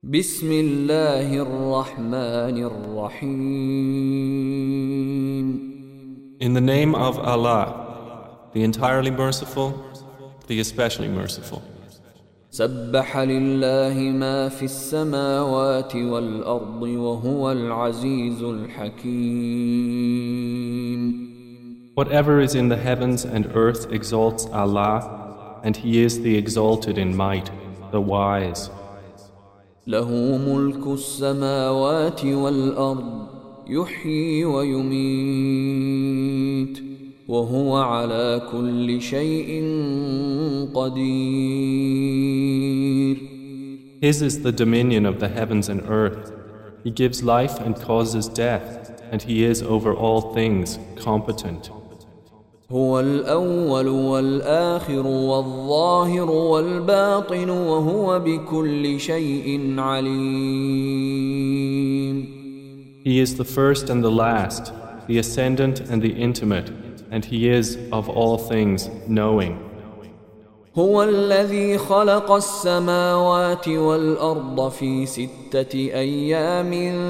بسم الله الرحمن الرحيم. In the name of Allah, the entirely merciful, the especially merciful. سبح لله ما في السماوات والأرض وهو العزيز الحكيم. Whatever is in the heavens and earth exalts Allah, and He is the exalted in might, the wise. له ملك السماوات والأرض يحيي ويميت وهو على كل شيء قدير. His is the dominion of the heavens and earth. He gives life and causes death, and He is over all things competent. هو الأول والآخر والظاهر والباطن وهو بكل شيء عليم. He is the first and the last, the ascendant and the intimate, and He is of all things knowing. هو الذي خلق السماوات والأرض في 6 أيام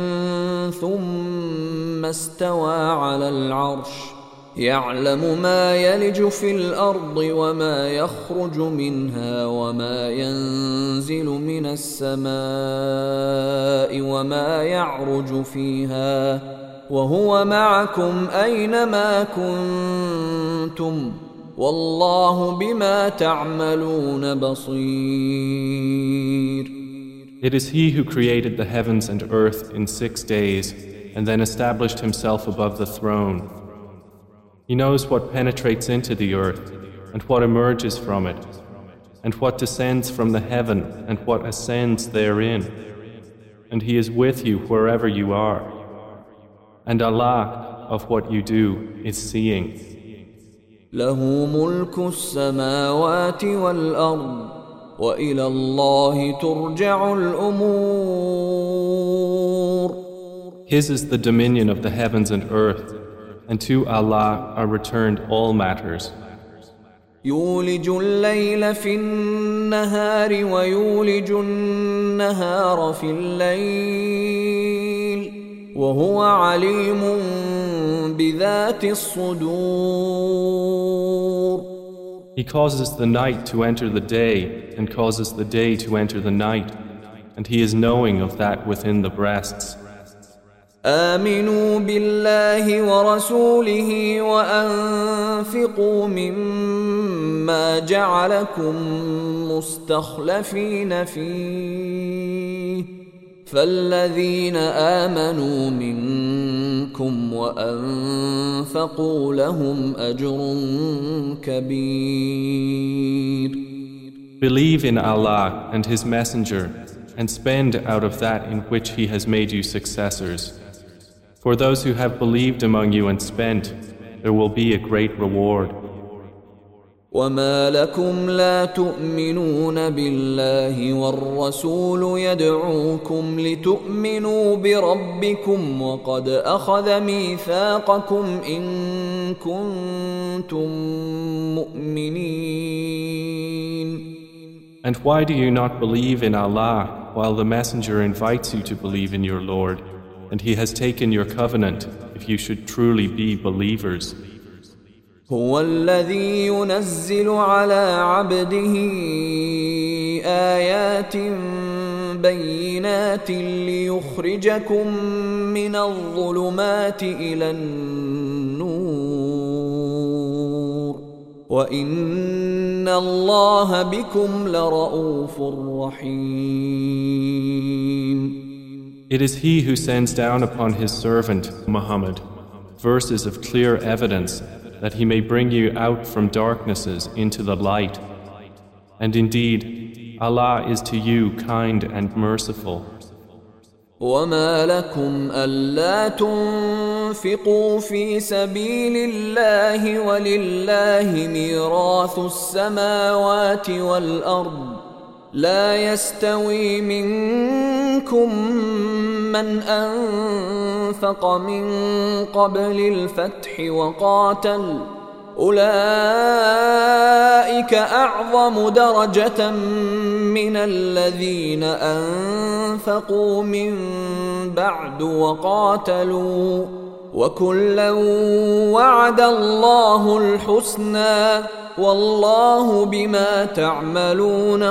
ثم استوى على العرش يعلم ما يلج في الأرض وما يخرج منها وما ينزل من السماء وما يعرج فيها وهو معكم أينما كنتم والله بما تعملون بصير. It is He who created the heavens and earth in 6 days and then established Himself above the throne. He knows what penetrates into the earth and what emerges from it, and what descends from the heaven and what ascends therein. And He is with you wherever you are. And Allah, of what you do, is seeing. له ملك السماوات والأرض وإلى الله ترجع الأمور. His is the dominion of the heavens and earth, and to Allah are returned all matters. يولج الليل في النهار ويولج النهار في الليل وهو عليم بذات الصدور. He causes the night to enter the day and causes the day to enter the night, and He is knowing of that within the breasts. آمنوا بالله ورسوله وأنفقوا مما جعلكم مستخلفين فيه فالذين آمنوا منكم وأنفقوا لهم أجر كبير. Believe in Allah and His Messenger and spend out of that in which He has made you successors. For those who have believed among you and spent, there will be a great reward. وما لكم لا تؤمنون بالله والرسول يدعوكم لتؤمنوا بربكم وقد أخذ ميثاقكم إن كنتم مؤمنين. And why do you not believe in Allah while the Messenger invites you to believe in your Lord, and He has taken your covenant if you should truly be believers? هو الذي ينزل على عبده آيات بينات ليخرجكم من الظلمات إلى النور وإن الله بكم لرؤوف رحيم. It is He who sends down upon His servant Muhammad verses of clear evidence that He may bring you out from darknesses into the light. And indeed, Allah is to you kind and merciful. وما لكم ألا تنفقوا في سبيل الله ولله ميراث السماوات والأرض لا يستوي منكم من أنفق من قبل الفتح أولئك أعظم درجة من الذين أنفقوا من بعد وقاتلوا وكلا وعد الله الحسنى والله بما تعملون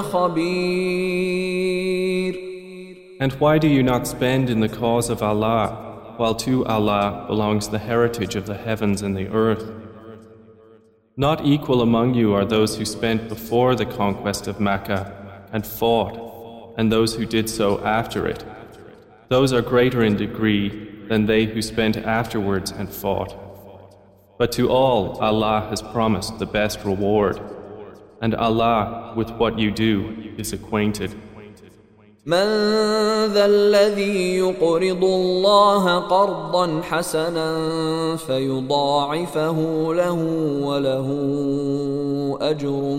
خبير. And why do you not spend in the cause of Allah, while to Allah belongs the heritage of the heavens and the earth? Not equal among you are those who spent before the conquest of Mecca and fought, and those who did so after it. Those are greater in degree than they who spent afterwards and fought. But to all Allah has promised the best reward, and Allah with what you do is acquainted. من ذا الذي يقرض الله قرضا حسنا فيضاعفه له وله أجر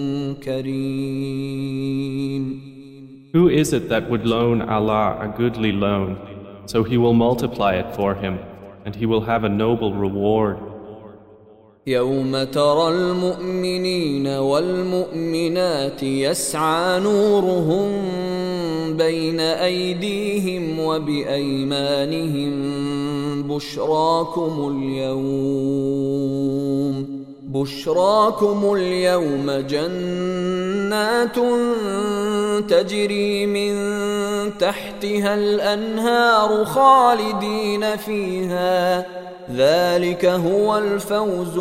كريم. Who is it that would loan Allah a goodly loan, so He will multiply it for him, and he will have a noble reward? يوم ترى المؤمنين والمؤمنات يسعى نورهم بين أيديهم وبأيمانهم بشراكم اليوم جنات تجري من تحتها الأنهار خالدين فيها ذلك هو الفوز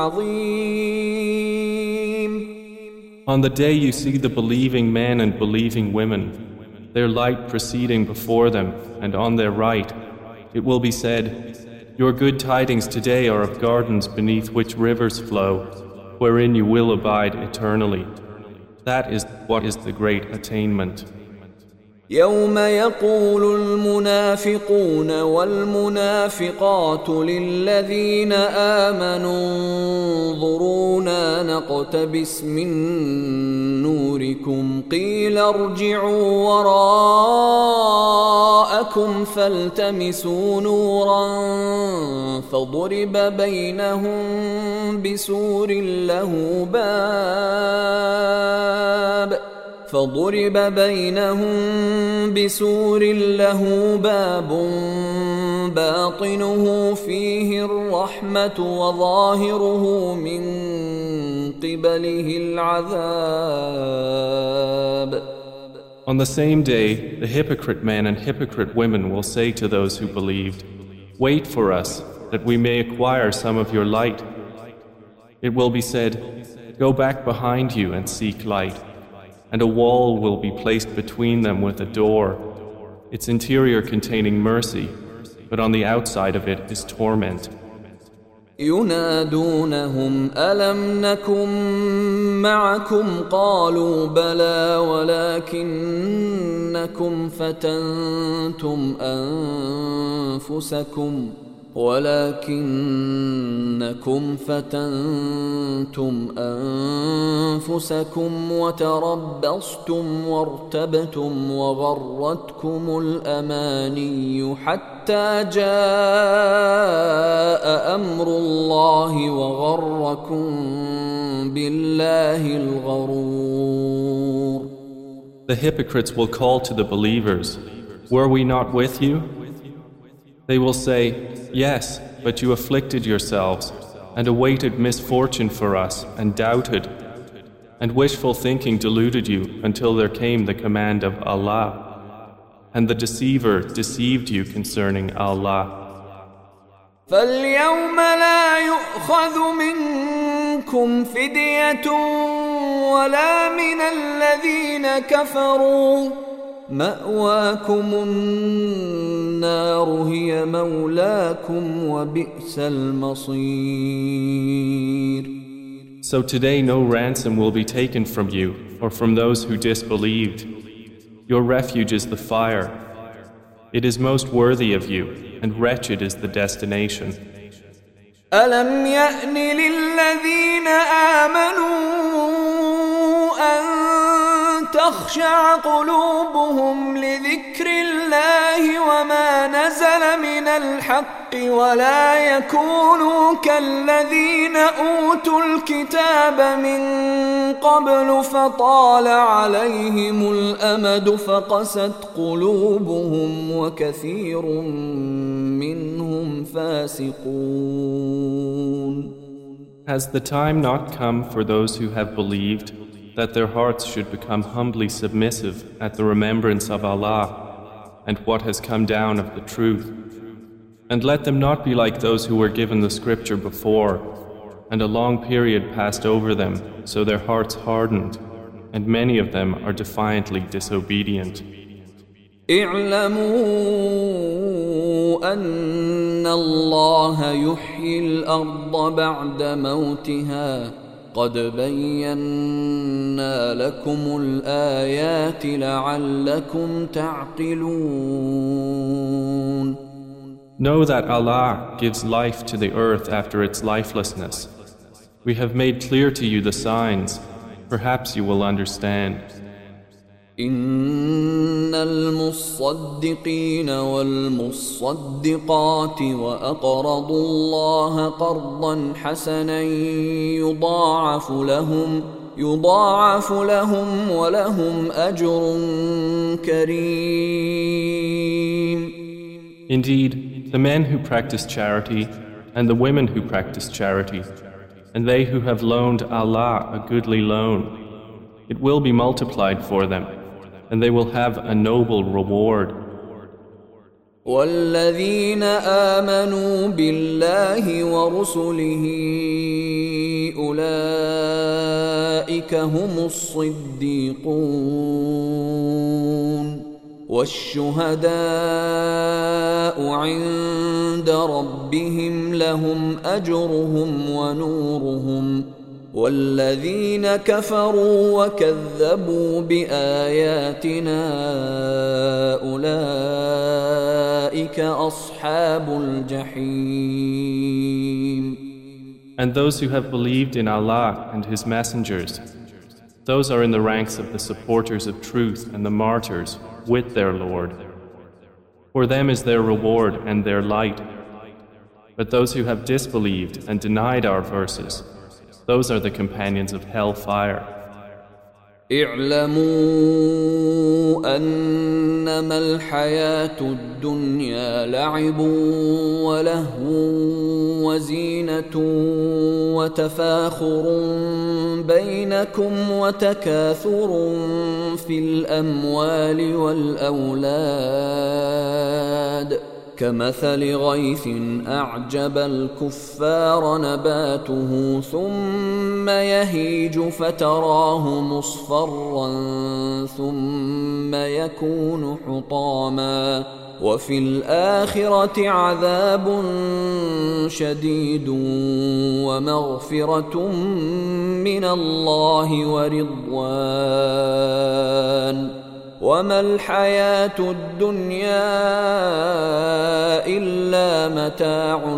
العظيم. On the day you see the believing men and believing women, their light proceeding before them and on their right, it will be said, your good tidings today are of gardens beneath which rivers flow, wherein you will abide eternally. That is what is the great attainment. يوم يقول المنافقون والمنافقات للذين آمنوا انظرونا نقتبس من نوركم قيل ارجعوا وراءكم فالتمسوا نورا فضرب بينهم بسور له باب باطنه فيه الرحمة وظاهره من قبله العذاب. On the same day, the hypocrite men and hypocrite women will say to those who believed, wait for us, that we may acquire some of your light. It will be said, go back behind you and seek light. And a wall will be placed between them with a door, its interior containing mercy, but on the outside of it is torment. ينادونهم ألم نكن معكم قالوا بلى ولكنكم فتنتم أنفسكم وتربصتم وارتبتم وغرتكم الأماني حتى جاء أمر الله وغركم بالله الغرور. The hypocrites will call to the believers, were we not with you? They will say, yes, but you afflicted yourselves and awaited misfortune for us and doubted, and wishful thinking deluded you until there came the command of Allah, and the deceiver deceived you concerning Allah. فَالْيَوْمَ لَا يُؤْخَذُ مِنْكُمْ فِدْيَةٌ وَلَا مِنَ الَّذِينَ كَفَرُوا مأواكم النار هي مولاكم وبئس المصير. So today no ransom will be taken from you or from those who disbelieved. Your refuge is the fire. It is most worthy of you, and wretched is the destination. ألم يأن للذين آمنوا أن تخشع قلوبهم لذكر الله الله وما نزل من الحق ولا يكونوا كالذين أوتوا الكتاب من قبل فطال عليهم الأمد فقست قلوبهم وكثير منهم فاسقون. Has the time not come for those who have believed that their hearts should become humbly submissive at the remembrance of Allah and what has come down of the truth? And let them not be like those who were given the scripture before, and a long period passed over them, so their hearts hardened, and many of them are defiantly disobedient. اعلموا أن الله يحيي الأرض بعد موتها قد بينا لكم الآيات لعلكم تعقلون. Know that Allah gives life to the earth after its lifelessness. We have made clear to you the signs. Perhaps you will understand. إن المصدقين والمصدقات وأقرضوا الله قرضا حسنا يضاعف لهم ولهم أجر كريم. Indeed, the men who practice charity and the women who practice charity, and they who have loaned Allah a goodly loan, it will be multiplied for them, and they will have a noble reward. والذين آمنوا بالله ورسله أولئك هم الصديقون والشهداء عند ربهم لهم أجرهم ونورهم والذين كفروا وكذبوا بآياتنا أولئك أصحاب الجحيم. And those who have believed in Allah and His messengers, those are in the ranks of the supporters of truth and the martyrs with their Lord. For them is their reward and their light. But those who have disbelieved and denied our verses, those are the companions of hellfire. اعلموا أنما الحياة الدنيا لعب ولهو وزينة وتفاخر بينكم وتكاثر في الأموال والأولاد كمثل غيث أعجب الكفار نباته ثم يهيج فتراه مصفرا ثم يكون حطاما وفي الآخرة عذاب شديد ومغفرة من الله ورضوان وما الحياة الدنيا إلا متاع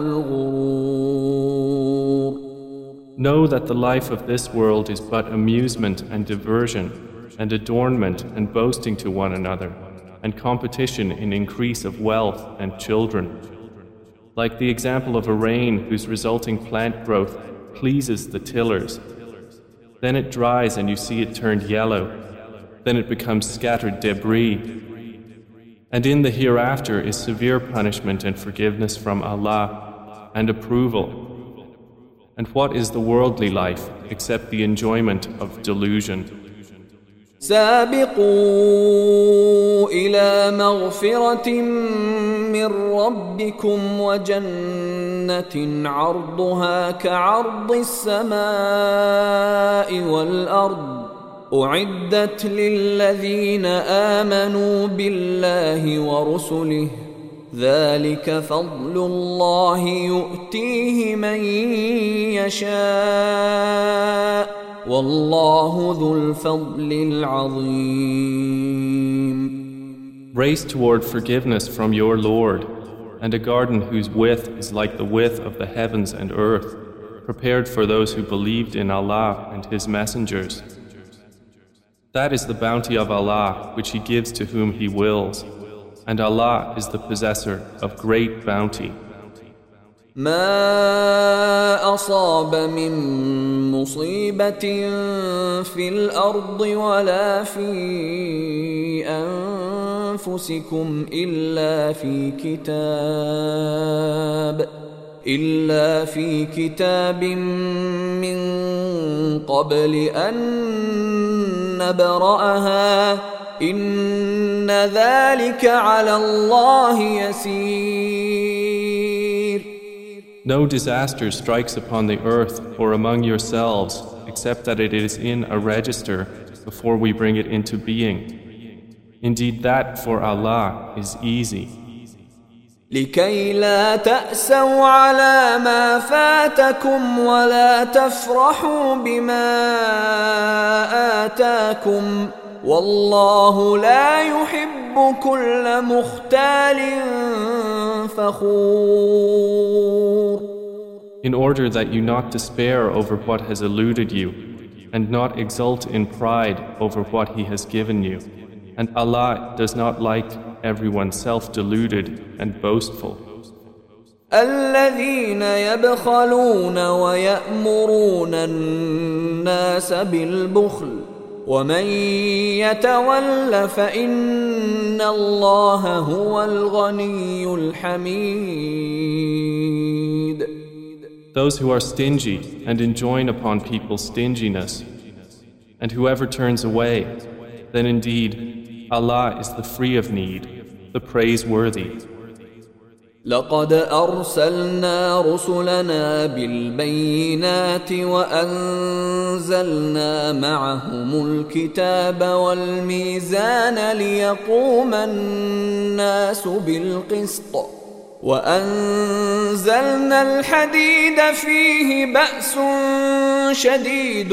الغرور. Know that the life of this world is but amusement and diversion and adornment and boasting to one another and competition in increase of wealth and children. Like the example of a rain whose resulting plant growth pleases the tillers. Then it dries and you see it turned yellow. Then it becomes scattered debris. And in the hereafter is severe punishment and forgiveness from Allah and approval. And what is the worldly life except the enjoyment of delusion? سابقوا إلى مغفرة من ربكم وجنة عرضها كعرض السماء والأرض أعدت للذين آمنوا بالله ورسله ذلك فضل الله يؤتيه من يشاء والله ذو الفضل العظيم. Race toward forgiveness from your Lord, and a garden whose width is like the width of the heavens and earth, prepared for those who believed in Allah and His messengers. That is the bounty of Allah which He gives to whom He wills, and Allah is the possessor of great bounty. ما أصاب من مصيبة في الأرض ولا في أنفسكم إلا في كتاب من قبل أن نبرأها إن ذلك على الله يسير. No disaster strikes upon the earth or among yourselves except that it is in a register before we bring it into being. Indeed, that for Allah is easy. لكي لا تأسوا على ما فاتكم ولا تفرحوا بما آتاكم والله لا يحب كل مختال فخور. In order that you not despair over what has eluded you and not exult in pride over what He has given you. And Allah does not like everyone self-deluded and boastful. الذين يبخلون ويأمرون الناس بالبخل ومن يتول فإن الله هو الغني الحميد. Those who are stingy and enjoin upon people stinginess, and whoever turns away, then indeed Allah is the free of need, the praiseworthy. لقد أرسلنا رسلنا بالبينات وأنزلنا معهم الكتاب والميزان ليقوم الناس بالقسط وأنزلنا الحديد فيه بأس شديد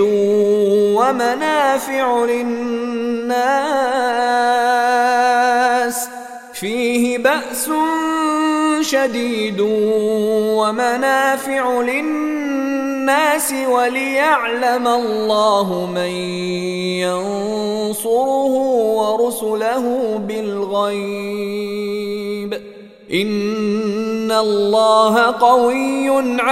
ومنافع للناس وليعلم الله من ينصره ورسله بالغيب إن الله قوي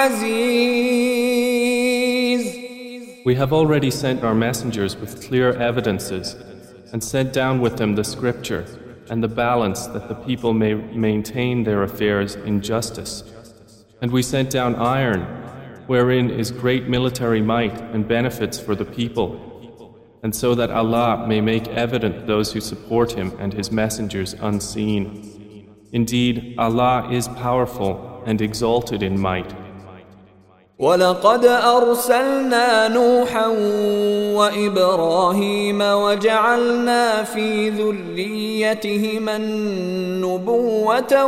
عزيز. We have already sent our messengers with clear evidences and sent down with them the scripture and the balance that the people may maintain their affairs in justice. And we sent down iron, wherein is great military might and benefits for the people, and so that Allah may make evident those who support Him and His messengers unseen. Indeed, Allah is powerful and exalted in might. ولقد أرسلنا نوحا وإبراهيم وجعلنا في ذريتهما النبوة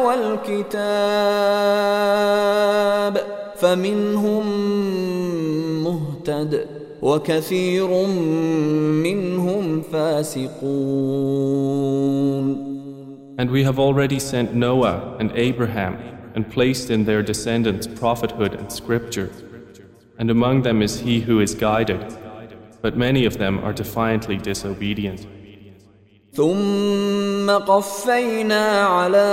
والكتاب فمنهم مهتد وكثير منهم فاسقون. And we have already sent Noah and Abraham and placed in their descendants prophethood and scripture. And among them is he who is guided, but many of them are defiantly disobedient. ثم قفينا على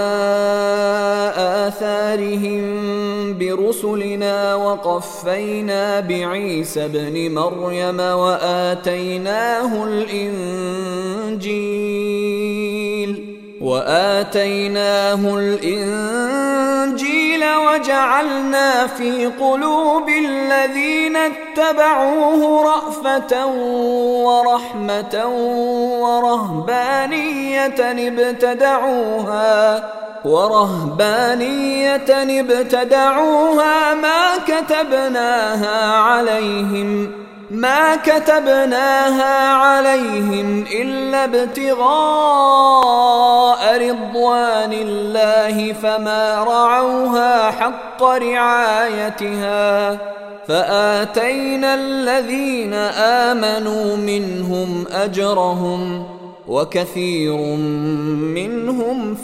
آثارهم برسلنا وقفينا بعيسى ابن مريم وآتيناه الإنجيل وجعلنا في قلوب الذين اتبعوه رأفة ورحمة ورهبانية ابتدعوها ما كتبناها عليهم إلا ابتغاء رضوان الله فما رعوها حق رعايتها فآتينا الذين آمنوا منهم أجرهم وكثير منهم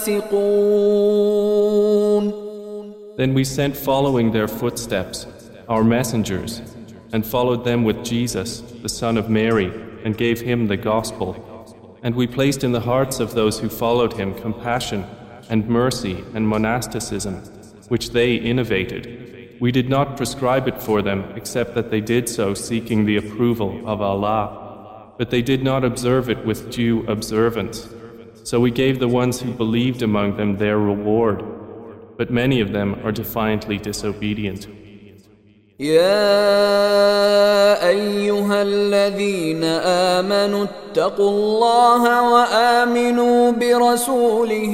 فاسقون. Then we sent following their footsteps our messengers and followed them with Jesus, the son of Mary, and gave him the gospel. And we placed in the hearts of those who followed him compassion and mercy and monasticism, which they innovated. We did not prescribe it for them except that they did so seeking the approval of Allah. But they did not observe it with due observance. So we gave the ones who believed among them their reward. But many of them are defiantly disobedient. يا أيها الذين آمنوا اتقوا الله وآمنوا برسوله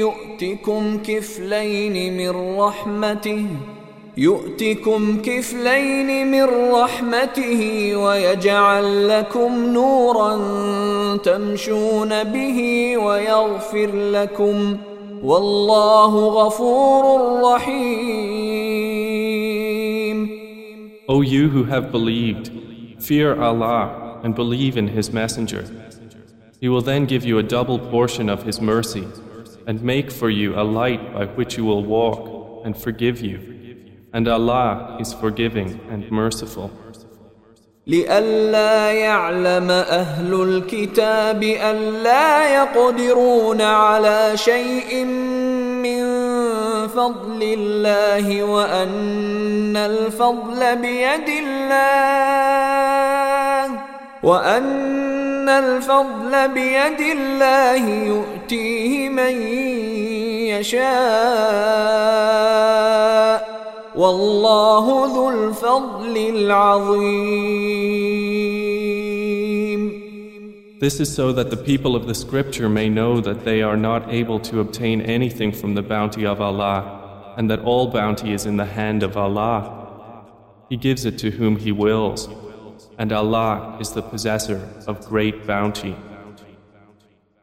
يؤتكم كفلين من رحمته ويجعل لكم نورا تمشون به ويغفر لكم والله غفور رحيم. O you who have believed, fear Allah and believe in His Messenger. He will then give you a double portion of His mercy and make for you a light by which you will walk and forgive you. And Allah is forgiving and merciful. لئلا يعلم أهل الكتاب ألا يقدرون على شيء من فضل الله وأن الفضل بيد الله يؤتيه من يشاء والله ذو الفضل العظيم. This is so that the people of the scripture may know that they are not able to obtain anything from the bounty of Allah, and that all bounty is in the hand of Allah. He gives it to whom He wills, and Allah is the possessor of great bounty.